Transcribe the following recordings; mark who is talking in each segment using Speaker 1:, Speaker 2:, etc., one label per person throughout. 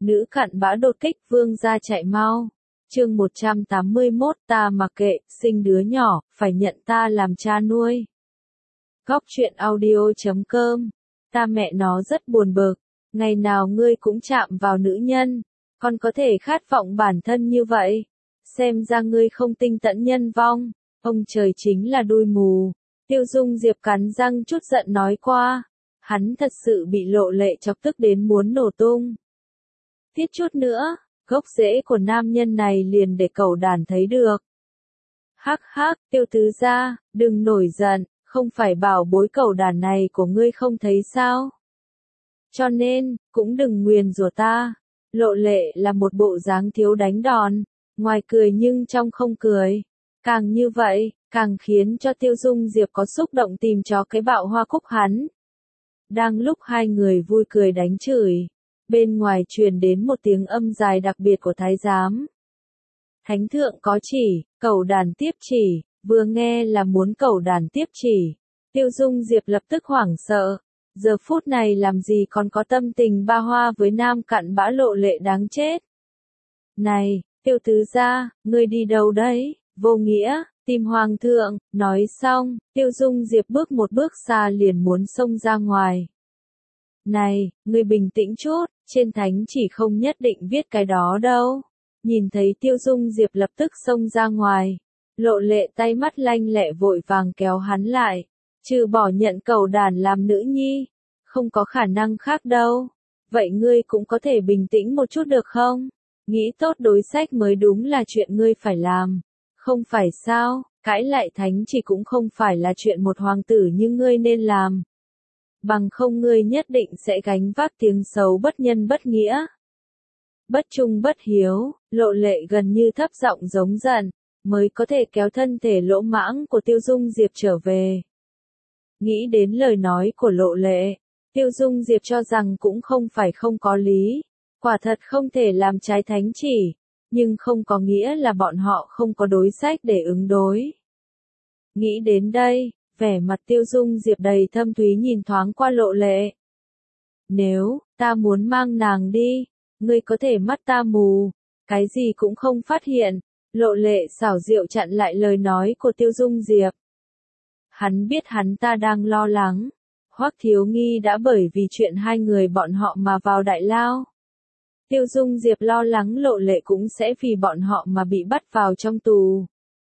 Speaker 1: Nữ cặn bã đột kích vương gia chạy mau. Chương 181 ta mặc kệ, sinh đứa nhỏ, phải nhận ta làm cha nuôi. Góc truyện audio.com. Ta mẹ nó rất buồn bực, ngày nào ngươi cũng chạm vào nữ nhân, còn có thể khát vọng bản thân như vậy. Xem ra ngươi không tinh tẫn nhân vong, ông trời chính là đuôi mù. Tiêu Dung Diệp cắn răng chút giận nói qua, hắn thật sự bị Lộ Lệ chọc tức đến muốn nổ tung. Tiết chút nữa, gốc rễ của nam nhân này liền để cẩu đàn thấy được. Hắc hắc, Tiêu tứ gia, đừng nổi giận, không phải bảo bối cẩu đàn này của ngươi không thấy sao? Cho nên, cũng đừng nguyền rủa ta. Lộ Lệ là một bộ dáng thiếu đánh đòn, ngoài cười nhưng trong không cười. Càng như vậy, càng khiến cho Tiêu Dung Diệp có xúc động tìm cho cái bạo hoa cúc hắn. Đang lúc hai người vui cười đánh chửi, bên ngoài truyền đến một tiếng âm dài đặc biệt của thái giám. Thánh thượng có chỉ, cẩu đàn tiếp chỉ, vừa nghe là muốn cẩu đàn tiếp chỉ. Tiêu Dung Diệp lập tức hoảng sợ, giờ phút này làm gì còn có tâm tình ba hoa với nam cặn bã Lộ Lệ đáng chết. Này, Tiêu tứ gia, ngươi đi đâu đấy, vô nghĩa, tìm hoàng thượng, nói xong, Tiêu Dung Diệp bước một bước xa liền muốn xông ra ngoài. Này, ngươi bình tĩnh chút, trên thánh chỉ không nhất định viết cái đó đâu. Nhìn thấy Tiêu Dung Diệp lập tức xông ra ngoài, Lộ Lệ tay mắt lanh lẹ vội vàng kéo hắn lại, trừ bỏ nhận cẩu đàn làm nữ nhi, không có khả năng khác đâu. Vậy ngươi cũng có thể bình tĩnh một chút được không? Nghĩ tốt đối sách mới đúng là chuyện ngươi phải làm, không phải sao? Cãi lại thánh chỉ cũng không phải là chuyện một hoàng tử như ngươi nên làm. Bằng không ngươi nhất định sẽ gánh vác tiếng xấu bất nhân bất nghĩa. Bất trung bất hiếu, Lộ Lệ gần như thấp giọng giống giận, mới có thể kéo thân thể lỗ mãng của Tiêu Dung Diệp trở về. Nghĩ đến lời nói của Lộ Lệ, Tiêu Dung Diệp cho rằng cũng không phải không có lý, quả thật không thể làm trái thánh chỉ, nhưng không có nghĩa là bọn họ không có đối sách để ứng đối. Nghĩ đến đây, vẻ mặt Tiêu Dung Diệp đầy thâm thúy nhìn thoáng qua Lộ Lệ. Nếu ta muốn mang nàng đi, ngươi có thể mắt ta mù, cái gì cũng không phát hiện. Lộ Lệ xảo diệu chặn lại lời nói của Tiêu Dung Diệp. Hắn biết hắn ta đang lo lắng, Hoắc Thiếu Nghi đã bởi vì chuyện hai người bọn họ mà vào đại lao. Tiêu Dung Diệp lo lắng Lộ Lệ cũng sẽ vì bọn họ mà bị bắt vào trong tù.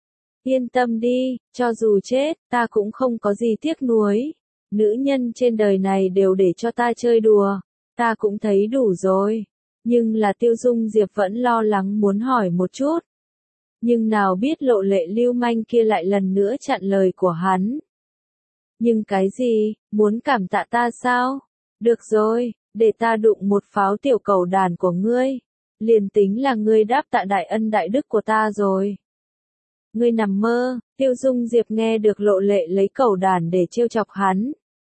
Speaker 1: Yên tâm đi, cho dù chết, ta cũng không có gì tiếc nuối. Nữ nhân trên đời này đều để cho ta chơi đùa, ta cũng thấy đủ rồi. Nhưng là Tiêu Dung Diệp vẫn lo lắng muốn hỏi một chút. Nhưng nào biết Lộ Lệ lưu manh kia lại lần nữa chặn lời của hắn. Nhưng cái gì, muốn cảm tạ ta sao? Được rồi, để ta đụng một pháo tiểu cẩu đàn của ngươi. Liền tính là ngươi đáp tạ đại ân đại đức của ta rồi. Ngươi nằm mơ, Tiêu Dung Diệp nghe được Lộ Lệ lấy cẩu đàn để trêu chọc hắn.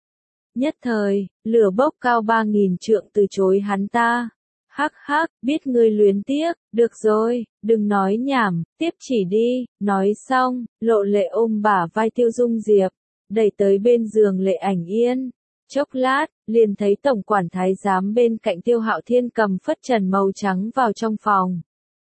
Speaker 1: Nhất thời, lửa bốc cao 3.000 trượng từ chối hắn ta. Hắc hắc, biết ngươi luyến tiếc, được rồi, đừng nói nhảm, tiếp chỉ đi. Nói xong, Lộ Lệ ôm bả vai Tiêu Dung Diệp, đẩy tới bên giường Lệ Ảnh Yên. Chốc lát, liền thấy tổng quản thái giám bên cạnh Tiêu Hạo Thiên cầm phất trần màu trắng vào trong phòng.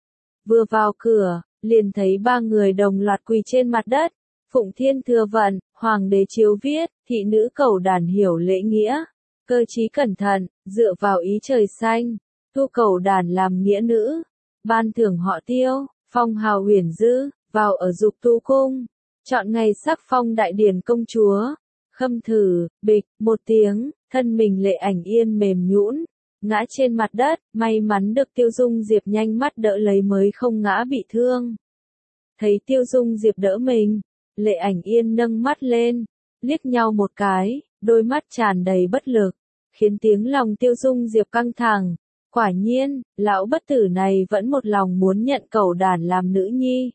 Speaker 1: Vừa vào cửa, liền thấy ba người đồng loạt quỳ trên mặt đất. Phụng Thiên thừa vận, Hoàng đế chiếu viết, thị nữ cẩu đàn hiểu lễ nghĩa, cơ trí cẩn thận, dựa vào ý trời xanh, thu cẩu đàn làm nghĩa nữ, ban thưởng họ Tiêu, phong hào huyền dư, vào ở Dục Tu cung, chọn ngày sắc phong đại điển công chúa. Khâm thử, bịch, một tiếng, thân mình Lệ Ảnh Yên mềm nhũn, ngã trên mặt đất, may mắn được Tiêu Dung Diệp nhanh mắt đỡ lấy mới không ngã bị thương. Thấy Tiêu Dung Diệp đỡ mình, Lệ Ảnh Yên nâng mắt lên, liếc nhau một cái, đôi mắt tràn đầy bất lực, khiến tiếng lòng Tiêu Dung Diệp căng thẳng. Quả nhiên, lão bất tử này vẫn một lòng muốn nhận cẩu đàn làm nữ nhi.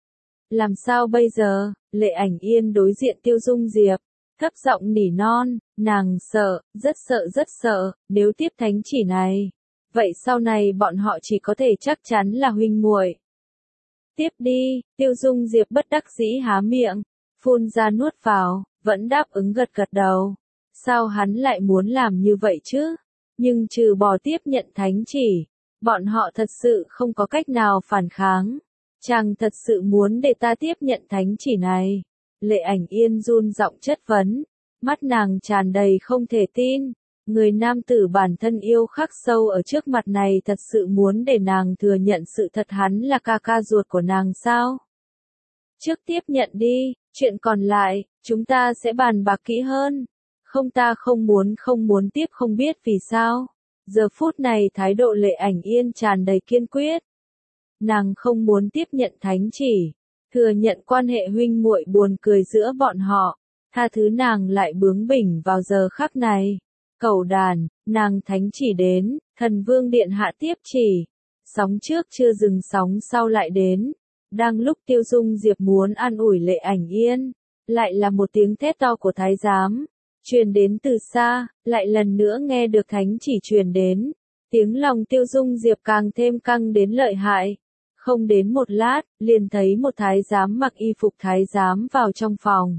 Speaker 1: Làm sao bây giờ? Lệ Ảnh Yên đối diện Tiêu Dung Diệp, thấp giọng nỉ non, nàng sợ, rất sợ, nếu tiếp thánh chỉ này, vậy sau này bọn họ chỉ có thể chắc chắn là huynh muội. Tiếp đi, Tiêu Dung Diệp bất đắc dĩ há miệng, phun ra nuốt vào, vẫn đáp ứng gật gật đầu. Sao hắn lại muốn làm như vậy chứ? Nhưng trừ bỏ tiếp nhận thánh chỉ, Bọn họ thật sự không có cách nào phản kháng. Chàng thật sự muốn để ta tiếp nhận thánh chỉ này. Lệ Ảnh Yên run giọng chất vấn. Mắt nàng tràn đầy không thể tin. Người nam tử bản thân yêu khắc sâu ở trước mặt này thật sự muốn để nàng thừa nhận sự thật hắn là ca ca ruột của nàng sao? Trước tiếp nhận đi, chuyện còn lại, chúng ta sẽ bàn bạc kỹ hơn. Không, ta không muốn tiếp, không biết vì sao. Giờ phút này thái độ Lệ Ảnh Yên tràn đầy kiên quyết. Nàng không muốn tiếp nhận thánh chỉ, thừa nhận quan hệ huynh muội buồn cười giữa bọn họ, tha thứ nàng lại bướng bỉnh vào giờ khắc này. Cầu đàn, nàng thánh chỉ đến, thần vương điện hạ tiếp chỉ. Sóng trước chưa dừng sóng sau lại đến. Đang lúc Tiêu Dung Diệp muốn an ủi Lệ Ảnh Yên, lại là một tiếng thét to của thái giám, truyền đến từ xa, lại lần nữa nghe được thánh chỉ truyền đến. Tiếng lòng Tiêu Dung Diệp càng thêm căng đến lợi hại. Không đến một lát, liền thấy một thái giám mặc y phục thái giám vào trong phòng.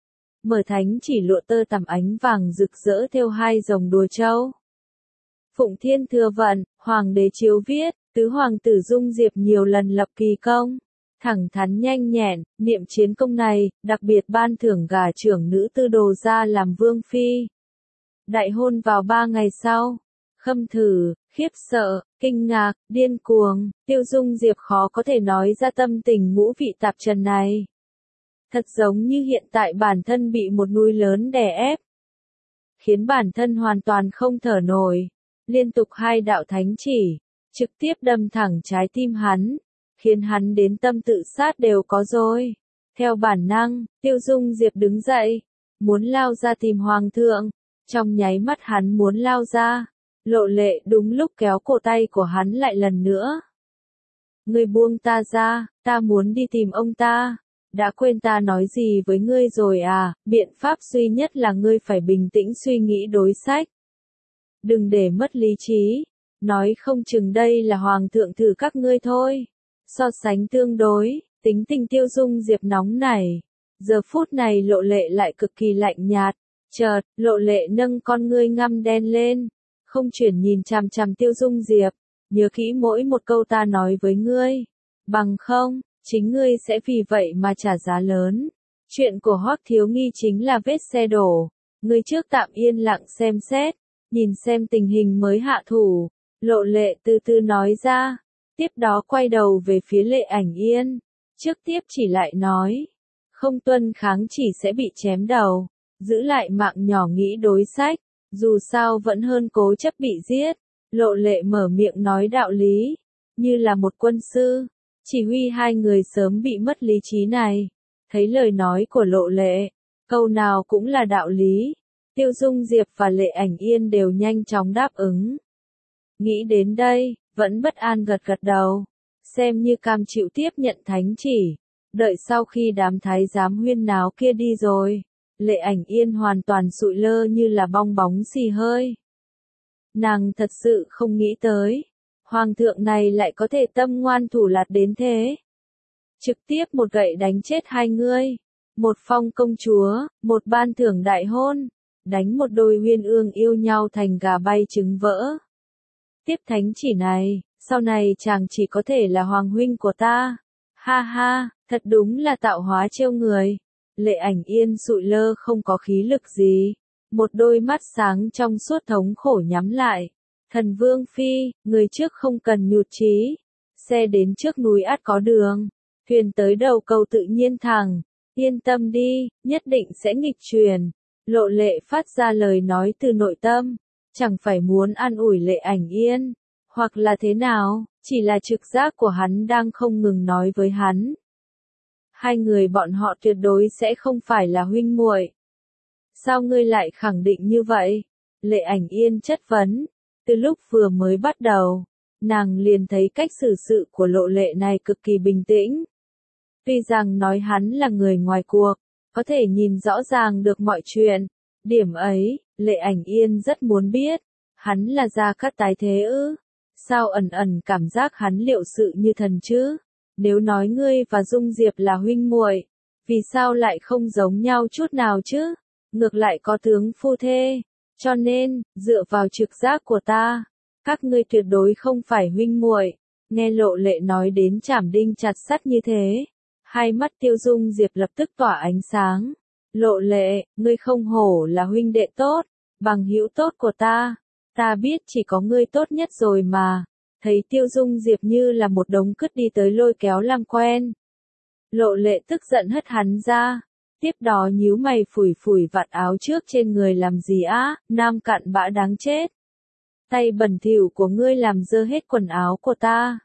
Speaker 1: Mở thánh chỉ lụa tơ tằm ánh vàng rực rỡ thêu hai dòng đùa châu. Phụng Thiên thừa vận, Hoàng đế chiếu viết, tứ hoàng tử Dung Diệp nhiều lần lập kỳ công. Thẳng thắn nhanh nhẹn, niệm chiến công này, đặc biệt ban thưởng gả trưởng nữ tư đồ ra làm vương phi. Đại hôn vào 3 ngày sau. Khâm Thử, khiếp sợ, kinh ngạc, điên cuồng, Tiêu Dung Diệp khó có thể nói ra tâm tình ngũ vị tạp trần này. Thật giống như hiện tại bản thân bị một núi lớn đè ép. Khiến bản thân hoàn toàn không thở nổi. Liên tục 2 đạo thánh chỉ, trực tiếp đâm thẳng trái tim hắn. Khiến hắn đến tâm tự sát đều có rồi. Theo bản năng, Tiêu Dung Diệp đứng dậy. Muốn lao ra tìm hoàng thượng. Trong nháy mắt hắn muốn lao ra. Lộ Lệ đúng lúc kéo cổ tay của hắn lại lần nữa. Ngươi buông ta ra, ta muốn đi tìm ông ta. Đã quên ta nói gì với ngươi rồi à, biện pháp duy nhất là ngươi phải bình tĩnh suy nghĩ đối sách. Đừng để mất lý trí. Nói không chừng đây là hoàng thượng thử các ngươi thôi. So sánh tương đối, tính tình Tiêu Dung Diệp nóng nảy. Giờ phút này Lộ Lệ lại cực kỳ lạnh nhạt. Chợt, Lộ Lệ nâng con ngươi ngăm đen lên. Không chuyển nhìn chằm chằm Tiêu Dung Diệp. Nhớ kỹ mỗi một câu ta nói với ngươi. Bằng không, chính ngươi sẽ vì vậy mà trả giá lớn. Chuyện của Hoắc Thiếu Nghi chính là vết xe đổ. Ngươi trước tạm yên lặng xem xét. Nhìn xem tình hình mới hạ thủ. Lộ Lệ từ từ nói ra. Tiếp đó quay đầu về phía Lệ Ảnh Yên. Trước tiếp chỉ lại nói. Không tuân kháng chỉ sẽ bị chém đầu. Giữ lại mạng nhỏ nghĩ đối sách. Dù sao vẫn hơn cố chấp bị giết. Lộ Lệ mở miệng nói đạo lý. Như là một quân sư. Chỉ huy 2 người sớm bị mất lý trí này. Thấy lời nói của Lộ Lệ. Câu nào cũng là đạo lý. Tiêu Dung Diệp và Lệ Ảnh Yên đều nhanh chóng đáp ứng. Nghĩ đến đây, vẫn bất an gật gật đầu. Xem như cam chịu tiếp nhận thánh chỉ. Đợi sau khi đám thái giám huyên náo kia đi rồi. Lệ Ảnh Yên hoàn toàn sụi lơ như là bong bóng xì hơi. Nàng thật sự không nghĩ tới. Hoàng thượng này lại có thể tâm ngoan thủ lạt đến thế. Trực tiếp một gậy đánh chết 2 người. Một phong công chúa, một ban thưởng đại hôn. Đánh một đôi uyên ương yêu nhau thành gà bay trứng vỡ. Tiếp thánh chỉ này, sau này chàng chỉ có thể là hoàng huynh của ta. Ha ha, thật đúng là tạo hóa trêu người. Lệ Ảnh Yên sụi lơ không có khí lực gì. Một đôi mắt sáng trong suốt thống khổ nhắm lại. Thần Vương Phi, người trước không cần nhụt chí. Xe đến trước núi ắt có đường. Thuyền tới đầu cầu tự nhiên thẳng. Yên tâm đi, nhất định sẽ nghịch truyền. Lộ Lệ phát ra lời nói từ nội tâm. Chẳng phải muốn an ủi Lệ Ảnh Yên. Hoặc là thế nào, chỉ là trực giác của hắn đang không ngừng nói với hắn. 2 người bọn họ tuyệt đối sẽ không phải là huynh muội. Sao ngươi lại khẳng định như vậy? Lệ Ảnh Yên chất vấn. Từ lúc vừa mới bắt đầu, nàng liền thấy cách xử sự của Lộ Lệ này cực kỳ bình tĩnh. Tuy rằng nói hắn là người ngoài cuộc, có thể nhìn rõ ràng được mọi chuyện. Điểm ấy, Lệ Ảnh Yên rất muốn biết. Hắn là Gia Cát tái thế ư? Sao ẩn ẩn cảm giác hắn liệu sự như thần chứ? Nếu nói ngươi và Dung Diệp là huynh muội, vì sao lại không giống nhau chút nào chứ? Ngược lại có tướng phu thê. Cho nên, dựa vào trực giác của ta, Các ngươi tuyệt đối không phải huynh muội. Nghe Lộ Lệ nói đến chảm đinh chặt sắt như thế, hai mắt Tiêu Dung Diệp lập tức tỏa ánh sáng. Lộ Lệ, ngươi không hổ là huynh đệ tốt, bằng hữu tốt của ta biết chỉ có ngươi tốt nhất rồi mà. Thấy Tiêu Dung Diệp như là một đống cứt đi tới lôi kéo làm quen. Lộ Lệ tức giận hất hắn ra, tiếp đó nhíu mày phủi phủi vạt áo trước trên người làm gì á, nam cặn bã đáng chết. Tay bẩn thỉu của ngươi làm dơ hết quần áo của ta.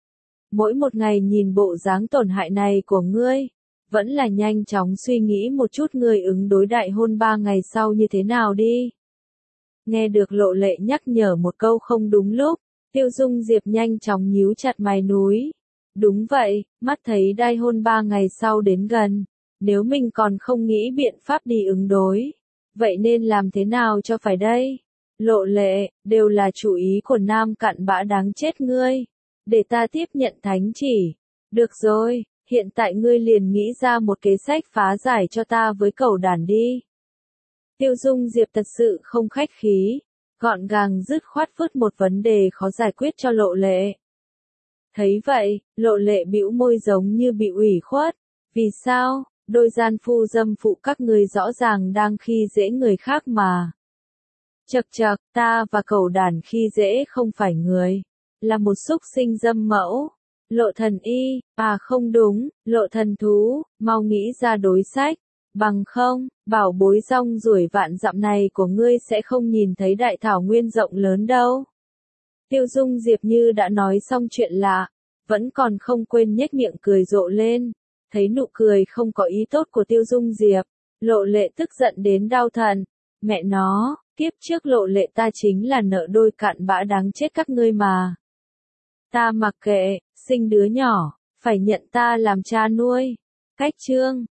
Speaker 1: Mỗi một ngày nhìn bộ dáng tổn hại này của ngươi, vẫn là nhanh chóng suy nghĩ một chút ngươi ứng đối đại hôn 3 ngày sau như thế nào đi. Nghe được Lộ Lệ nhắc nhở một câu không đúng lúc, Tiêu Dung Diệp nhanh chóng nhíu chặt mày núi. Đúng vậy, mắt thấy đại hôn 3 ngày sau đến gần, nếu mình còn không nghĩ biện pháp đi ứng đối, vậy nên làm thế nào cho phải đây? Lộ Lệ, đều là chủ ý của nam cặn bã đáng chết ngươi. Để ta tiếp nhận thánh chỉ. Được rồi, hiện tại ngươi liền nghĩ ra một kế sách phá giải cho ta với cẩu đản đi. Tiêu Dung Diệp thật sự không khách khí, gọn gàng dứt khoát vứt một vấn đề khó giải quyết cho Lộ Lệ. Thấy vậy, Lộ Lệ bĩu môi giống như bị ủy khuất. Vì sao? Đôi gian phu dâm phụ các ngươi rõ ràng đang khi dễ người khác mà. Chậc chậc, ta và cẩu đản khi dễ không phải người, là một súc sinh dâm mẫu. Lộ Thần Y, à không đúng, Lộ Thần Thú, mau nghĩ ra đối sách, bằng không, bảo bối rong ruổi vạn dặm này của ngươi sẽ không nhìn thấy đại thảo nguyên rộng lớn đâu. Tiêu Dung Diệp như đã nói xong chuyện lạ, vẫn còn không quên nhếch miệng cười rộ lên, thấy nụ cười không có ý tốt của Tiêu Dung Diệp, Lộ Lệ tức giận đến đau thận, mẹ nó. Kiếp trước Lộ Lệ ta chính là nợ đôi cặn bã đáng chết các ngươi mà. Ta mặc kệ, sinh đứa nhỏ, phải nhận ta làm cha nuôi. Cách chương